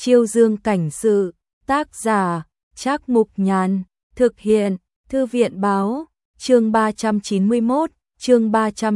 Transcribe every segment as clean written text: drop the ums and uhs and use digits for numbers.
Chiêu Dương cảnh sự, tác giả, Trác Mục Nhàn, thực hiện, Thư viện báo, chương 391, chương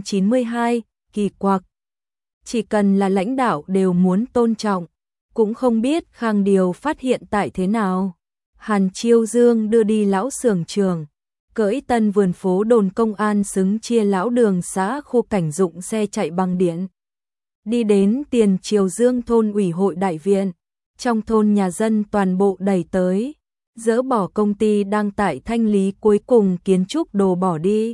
392, kỳ quặc. Chỉ cần là lãnh đạo đều muốn tôn trọng, cũng không biết Khang Điều phát hiện tại thế nào. Hàn Chiêu Dương đưa đi lão xưởng trường, cưỡi tân vườn phố đồn công an xứng chia lão đường xã khu cảnh dụng xe chạy bằng điện. Đi đến tiền Triều Dương thôn ủy hội đại viện, trong thôn nhà dân toàn bộ đẩy tới, dỡ bỏ công ty đang tại thanh lý cuối cùng kiến trúc đồ bỏ đi.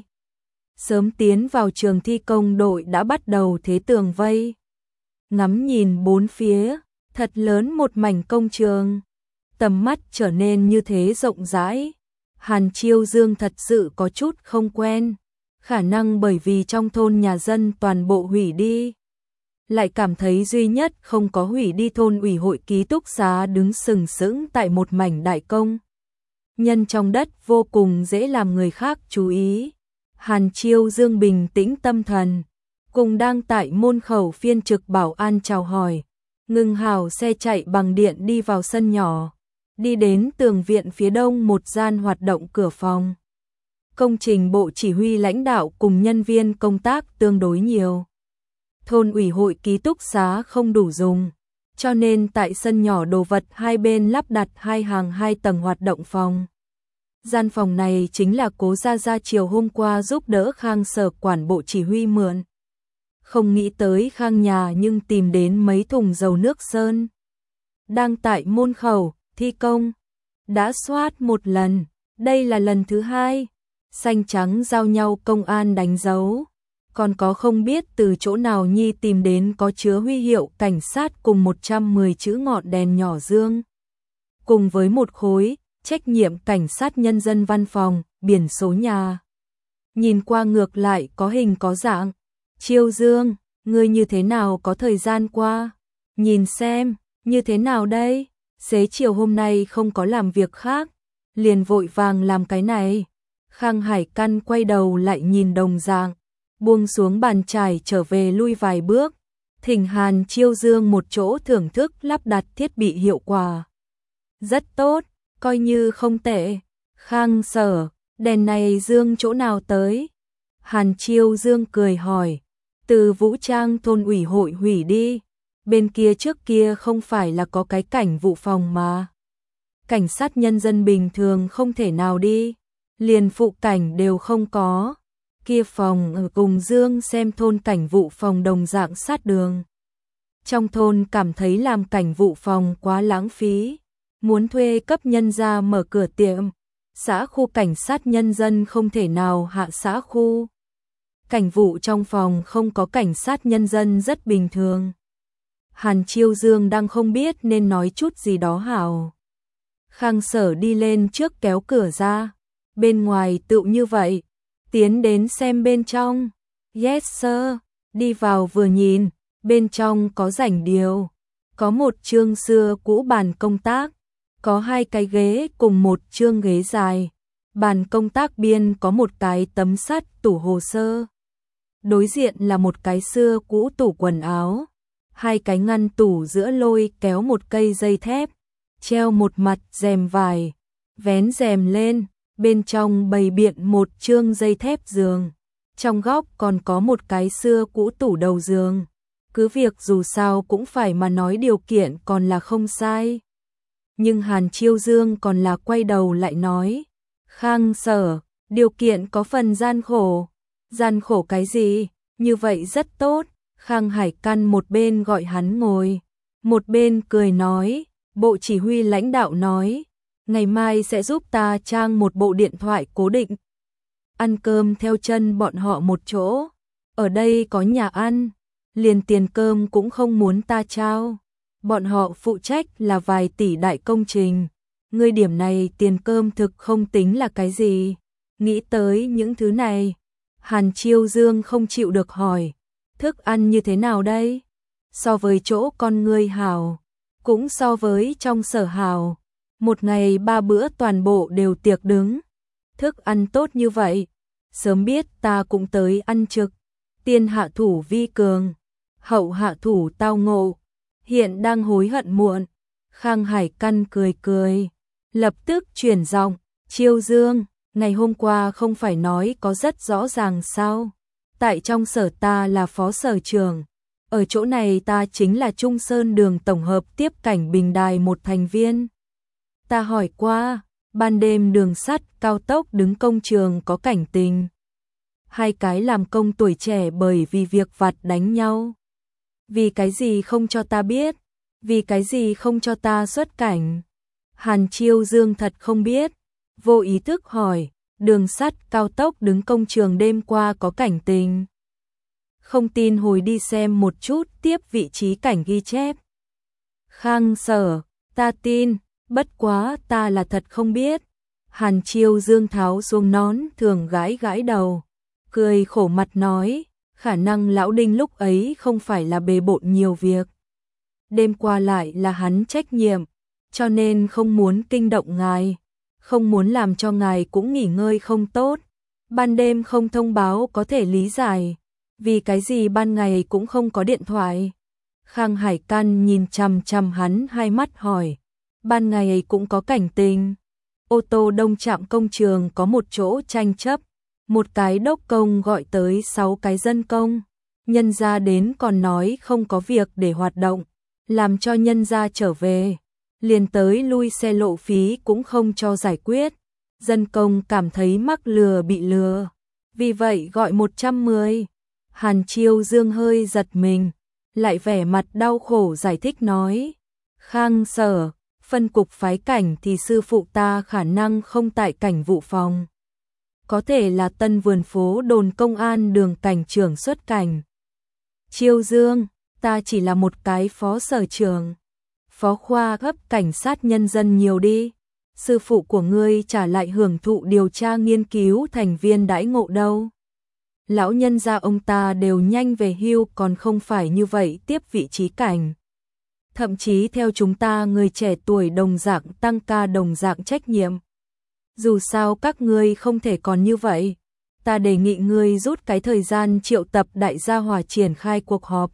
Sớm tiến vào trường thi công đội đã bắt đầu thế tường vây. Ngắm nhìn bốn phía, thật lớn một mảnh công trường. Tầm mắt trở nên như thế rộng rãi. Hàn Chiêu Dương thật sự có chút không quen. Khả năng bởi vì trong thôn nhà dân toàn bộ hủy đi. Lại cảm thấy duy nhất không có hủy đi thôn ủy hội ký túc xá đứng sừng sững tại một mảnh đại công. Nhân trong đất vô cùng dễ làm người khác chú ý. Hàn Chiêu Dương bình tĩnh tâm thần, cùng đang tại môn khẩu phiên trực bảo an chào hỏi, ngừng hào xe chạy bằng điện đi vào sân nhỏ, đi đến tường viện phía đông một gian hoạt động cửa phòng. Công trình bộ chỉ huy lãnh đạo cùng nhân viên công tác tương đối nhiều. Thôn ủy hội ký túc xá không đủ dùng, cho nên tại sân nhỏ đồ vật hai bên lắp đặt hai hàng 2 tầng hoạt động phòng. Gian phòng này chính là Cố Gia Gia chiều hôm qua giúp đỡ Khang Sở quản bộ chỉ huy mượn. Không nghĩ tới Khang nhà nhưng tìm đến mấy thùng dầu nước sơn. Đang tại môn khẩu, thi công. Đã soát một lần, đây là lần thứ 2. Xanh trắng giao nhau công an đánh dấu. Còn có không biết từ chỗ nào nhi tìm đến có chứa huy hiệu cảnh sát cùng 110 chữ ngọn đèn nhỏ dương. Cùng với một khối trách nhiệm cảnh sát nhân dân văn phòng, biển số nhà. Nhìn qua ngược lại có hình có dạng. Chiêu Dương, ngươi như thế nào có thời gian qua? Nhìn xem, như thế nào đây? Xế chiều hôm nay không có làm việc khác, liền vội vàng làm cái này. Khang Hải Căn quay đầu lại nhìn đồng dạng, buông xuống bàn chải trở về lui vài bước. Thỉnh Hàn Chiêu Dương một chỗ thưởng thức lắp đặt thiết bị hiệu quả. Rất tốt. Coi như không tệ. Khang Sở, đèn này dương chỗ nào tới? Hàn Chiêu Dương cười hỏi. Từ vũ trang thôn ủy hội hủy đi. Bên kia trước kia không phải là có cái cảnh vụ phòng mà. Cảnh sát nhân dân bình thường không thể nào đi. Liền phụ cảnh đều không có. Kia phòng ở cùng Dương xem thôn cảnh vụ phòng đồng dạng sát đường. Trong thôn cảm thấy làm cảnh vụ phòng quá lãng phí. Muốn thuê cấp nhân ra mở cửa tiệm, xã khu cảnh sát nhân dân không thể nào hạ xã khu. Cảnh vụ trong phòng không có cảnh sát nhân dân rất bình thường. Hàn Chiêu Dương đang không biết nên nói chút gì đó hảo. Khang Sở đi lên trước kéo cửa ra, bên ngoài tựu như vậy, tiến đến xem bên trong. Yes sir, đi vào vừa nhìn, bên trong có rảnh điều, có một chương xưa cũ bàn công tác. Có 2 cái ghế cùng một chương ghế dài. Bàn công tác biên có một cái tấm sắt tủ hồ sơ. Đối diện là một cái xưa cũ tủ quần áo. 2 cái ngăn tủ giữa lôi kéo một cây dây thép. Treo một mặt rèm vải. Vén rèm lên, bên trong bày biện một chương dây thép giường. Trong góc còn có một cái xưa cũ tủ đầu giường. Cứ việc dù sao cũng phải mà nói điều kiện còn là không sai. Nhưng Hàn Chiêu Dương còn là quay đầu lại nói. Khang Sở, điều kiện có phần gian khổ. Gian khổ cái gì? Như vậy rất tốt. Khang Hải Căn một bên gọi hắn ngồi. Một bên cười nói. Bộ chỉ huy lãnh đạo nói. Ngày mai sẽ giúp ta trang một bộ điện thoại cố định. Ăn cơm theo chân bọn họ một chỗ. Ở đây có nhà ăn. Liền tiền cơm cũng không muốn ta trao. Bọn họ phụ trách là vài tỷ đại công trình. Ngươi điểm này tiền cơm thực không tính là cái gì. Nghĩ tới những thứ này. Hàn Chiêu Dương không chịu được hỏi. Thức ăn như thế nào đây? So với chỗ con ngươi hảo. Cũng so với trong sở hảo. Một ngày 3 bữa toàn bộ đều tiệc đứng. Thức ăn tốt như vậy. Sớm biết ta cũng tới ăn trực. Tiên hạ thủ vi cường. Hậu hạ thủ tao ngộ. Hiện đang hối hận muộn. Khang Hải Căn cười cười, lập tức chuyển giọng, Chiêu Dương, ngày hôm qua không phải nói có rất rõ ràng sao? Tại trong sở ta là phó sở trưởng, ở chỗ này ta chính là Trung Sơn Đường tổng hợp tiếp cảnh Bình Đài một thành viên. Ta hỏi qua, ban đêm đường sắt cao tốc đứng công trường có cảnh tình. Hai cái làm công tuổi trẻ bởi vì việc vặt đánh nhau. Vì cái gì không cho ta biết? Vì cái gì không cho ta xuất cảnh? Hàn Chiêu Dương thật không biết, vô ý thức hỏi, đường sắt cao tốc đứng công trường đêm qua có cảnh tình. Không tin hồi đi xem một chút tiếp vị trí cảnh ghi chép. Khang Sở, ta tin, bất quá ta là thật không biết. Hàn Chiêu Dương tháo xuống nón thường gãi gãi đầu, cười khổ mặt nói, khả năng lão Đinh lúc ấy không phải là bề bộn nhiều việc. Đêm qua lại là hắn trách nhiệm, cho nên không muốn kinh động ngài, không muốn làm cho ngài cũng nghỉ ngơi không tốt. Ban đêm không thông báo có thể lý giải, vì cái gì ban ngày cũng không có điện thoại. Khang Hải Căn nhìn chằm chằm hắn hai mắt hỏi, ban ngày cũng có cảnh tình. Ô tô đông trạm công trường có một chỗ tranh chấp, một cái đốc công gọi tới 6 cái dân công, nhân gia đến còn nói không có việc để hoạt động, làm cho nhân gia trở về, liền tới lui xe lộ phí cũng không cho giải quyết. Dân công cảm thấy mắc lừa bị lừa, vì vậy gọi 110. Hàn Chiêu Dương hơi giật mình, lại vẻ mặt đau khổ giải thích nói, Khang Sở, phân cục phái cảnh thì sư phụ ta khả năng không tại cảnh vụ phòng. Có thể là Tân Vườn phố đồn công an đường cảnh trưởng xuất cảnh. Chiêu Dương, ta chỉ là một cái phó sở trưởng, phó khoa gấp cảnh sát nhân dân nhiều đi. Sư phụ của ngươi trả lại hưởng thụ điều tra nghiên cứu thành viên đãi ngộ đâu. Lão nhân gia ông ta đều nhanh về hưu còn không phải như vậy tiếp vị trí cảnh. Thậm chí theo chúng ta người trẻ tuổi đồng dạng tăng ca đồng dạng trách nhiệm. Dù sao các ngươi không thể còn như vậy, ta đề nghị ngươi rút cái thời gian triệu tập đại gia hòa triển khai cuộc họp.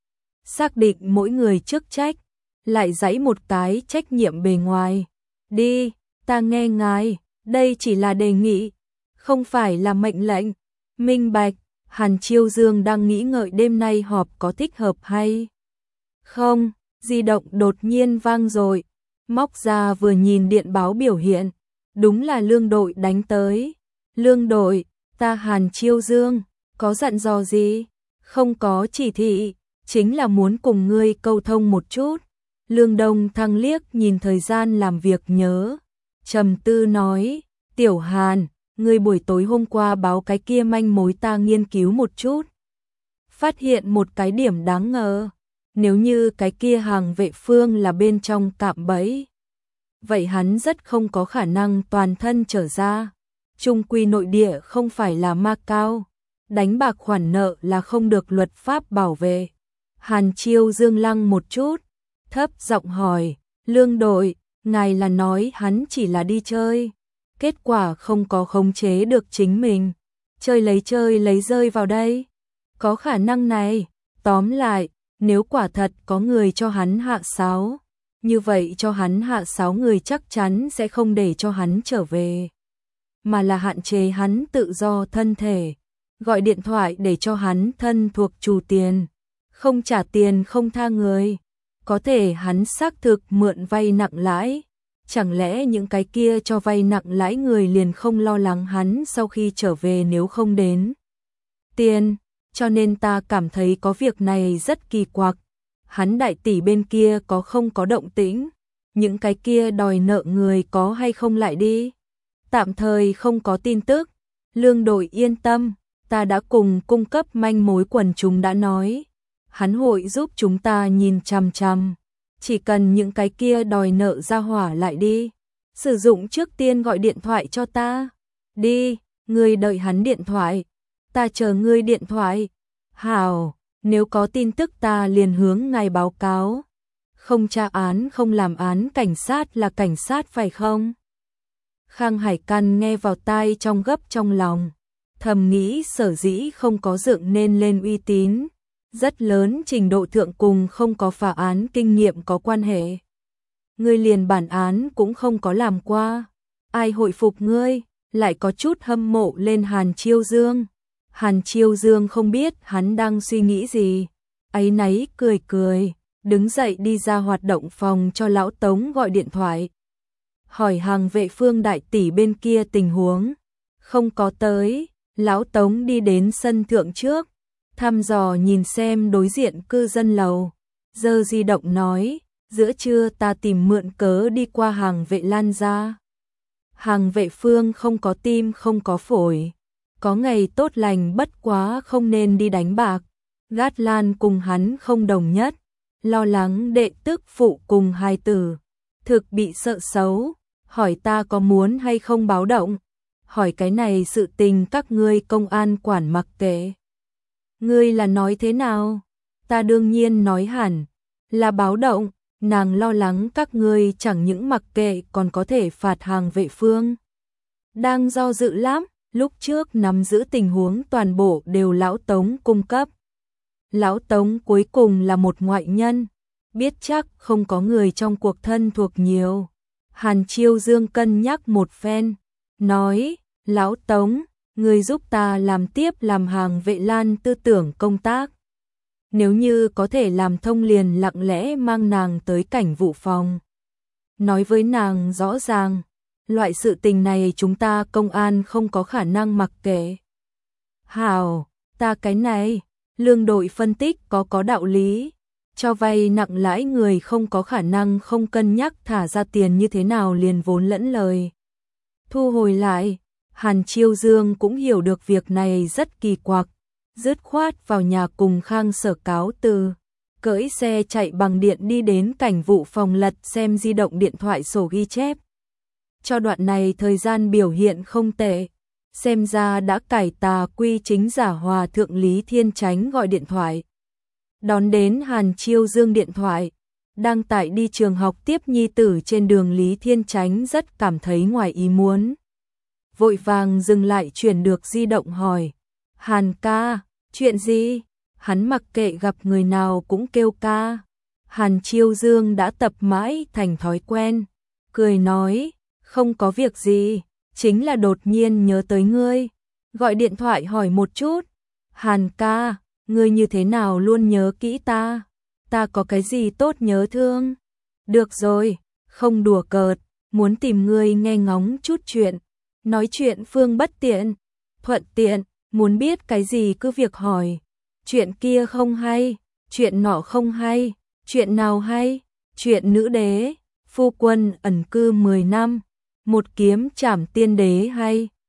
Xác định mỗi người chức trách, lại dãy một cái trách nhiệm bề ngoài. Đi, ta nghe ngài, đây chỉ là đề nghị, không phải là mệnh lệnh. Minh bạch, Hàn Chiêu Dương đang nghĩ ngợi đêm nay họp có thích hợp hay không, di động đột nhiên vang rồi, móc ra vừa nhìn điện báo biểu hiện, đúng là Lương đội đánh tới. Lương đội, ta Hàn Chiêu Dương, có dặn dò gì? Không có chỉ thị, chính là muốn cùng ngươi câu thông một chút. Lương Đông Thăng liếc nhìn thời gian làm việc nhớ, trầm tư nói, Tiểu Hàn, ngươi buổi tối hôm qua báo cái kia manh mối ta nghiên cứu một chút. Phát hiện một cái điểm đáng ngờ, nếu như cái kia hàng vệ phương là bên trong cạm bẫy, vậy hắn rất không có khả năng toàn thân trở ra. Trung quy nội địa không phải là Macau, đánh bạc khoản nợ là không được luật pháp bảo vệ. Hàn Chiêu Dương lăng một chút, thấp giọng hỏi, Lương đội, ngài là nói hắn chỉ là đi chơi, kết quả không có khống chế được chính mình, chơi lấy rơi vào đây. Có khả năng này, tóm lại, nếu quả thật có người cho hắn hạ sáo, như vậy cho hắn hạ sáo người chắc chắn sẽ không để cho hắn trở về, mà là hạn chế hắn tự do thân thể, gọi điện thoại để cho hắn thân thuộc trù tiền, không trả tiền không tha người. Có thể hắn xác thực mượn vay nặng lãi, chẳng lẽ những cái kia cho vay nặng lãi người liền không lo lắng hắn sau khi trở về nếu không đến tiền, cho nên ta cảm thấy có việc này rất kỳ quặc. Hắn đại tỷ bên kia có không có động tĩnh, những cái kia đòi nợ người có hay không lại đi. Tạm thời không có tin tức, Lương đội yên tâm, ta đã cùng cung cấp manh mối quần chúng đã nói, hắn hội giúp chúng ta nhìn chằm chằm, chỉ cần những cái kia đòi nợ ra hỏa lại đi, sử dụng trước tiên gọi điện thoại cho ta. Đi, ngươi đợi hắn điện thoại, ta chờ ngươi điện thoại. Hảo, nếu có tin tức ta liền hướng ngài báo cáo. Không tra án không làm án, cảnh sát là cảnh sát phải không? Khang Hải Căn nghe vào tai trong gấp trong lòng, thầm nghĩ sở dĩ không có dựng nên lên uy tín, rất lớn trình độ thượng cùng không có phá án kinh nghiệm có quan hệ. ngươi liền bản án cũng không có làm qua, ai hội phục ngươi, lại có chút hâm mộ lên Hàn Chiêu Dương. Hàn Chiêu Dương không biết hắn đang suy nghĩ gì, áy náy cười cười, đứng dậy đi ra hoạt động phòng cho lão Tống gọi điện thoại. Hỏi hàng vệ Phương đại tỷ bên kia tình huống, không có tới, lão Tống đi đến sân thượng trước, thăm dò nhìn xem đối diện cư dân lầu, giơ di động nói, giữa trưa ta tìm mượn cớ đi qua hàng vệ Lan ra. Hàng vệ Phương không có tim không có phổi, có ngày tốt lành bất quá không nên đi đánh bạc, Gát Lan cùng hắn không đồng nhất, lo lắng đệ tức phụ cùng hai tử, thực bị sợ xấu, hỏi ta có muốn hay không báo động, hỏi cái này sự tình các ngươi công an quản mặc kệ. Ngươi là nói thế nào? Ta đương nhiên nói hẳn là báo động, nàng lo lắng các ngươi chẳng những mặc kệ còn có thể phạt hàng vệ Phương. Đang do dự lắm, lúc trước nắm giữ tình huống toàn bộ đều lão Tống cung cấp. Lão Tống cuối cùng là một ngoại nhân, biết chắc không có người trong cuộc thân thuộc nhiều. Hàn Chiêu Dương cân nhắc một phen, nói, lão Tống, người giúp ta làm tiếp làm hàng vệ Lan tư tưởng công tác. Nếu như có thể làm thông liền lặng lẽ mang nàng tới cảnh vụ phòng. Nói với nàng rõ ràng, loại sự tình này chúng ta công an không có khả năng mặc kệ. Hảo, ta cái này, lương đội phân tích có đạo lý. Cho vay nặng lãi người không có khả năng không cân nhắc thả ra tiền như thế nào liền vốn lẫn lời. Thu hồi lại, Hàn Chiêu Dương cũng hiểu được việc này rất kỳ quặc, dứt khoát vào nhà cùng Khang Sở cáo từ, cưỡi xe chạy bằng điện đi đến cảnh vụ phòng lật xem di động điện thoại sổ ghi chép. Cho đoạn này thời gian biểu hiện không tệ, xem ra đã cải tà quy chính giả hòa thượng Lý Thiên Chánh gọi điện thoại. Đón đến Hàn Chiêu Dương điện thoại, đang tại đi trường học tiếp nhi tử trên đường Lý Thiên Chánh rất cảm thấy ngoài ý muốn. Vội vàng dừng lại chuyển được di động hỏi, Hàn ca, chuyện gì? Hắn mặc kệ gặp người nào cũng kêu ca. Hàn Chiêu Dương đã tập mãi thành thói quen, cười nói, không có việc gì, chính là đột nhiên nhớ tới ngươi, gọi điện thoại hỏi một chút. Hàn ca, ngươi như thế nào luôn nhớ kỹ ta? Ta có cái gì tốt nhớ thương? Được rồi, không đùa cợt, muốn tìm ngươi nghe ngóng chút chuyện. Nói chuyện phương bất tiện, thuận tiện, muốn biết cái gì cứ việc hỏi. Chuyện kia không hay, chuyện nọ không hay, chuyện nào hay? Chuyện nữ đế, phu quân ẩn cư 10 năm, một kiếm trảm tiên đế hay?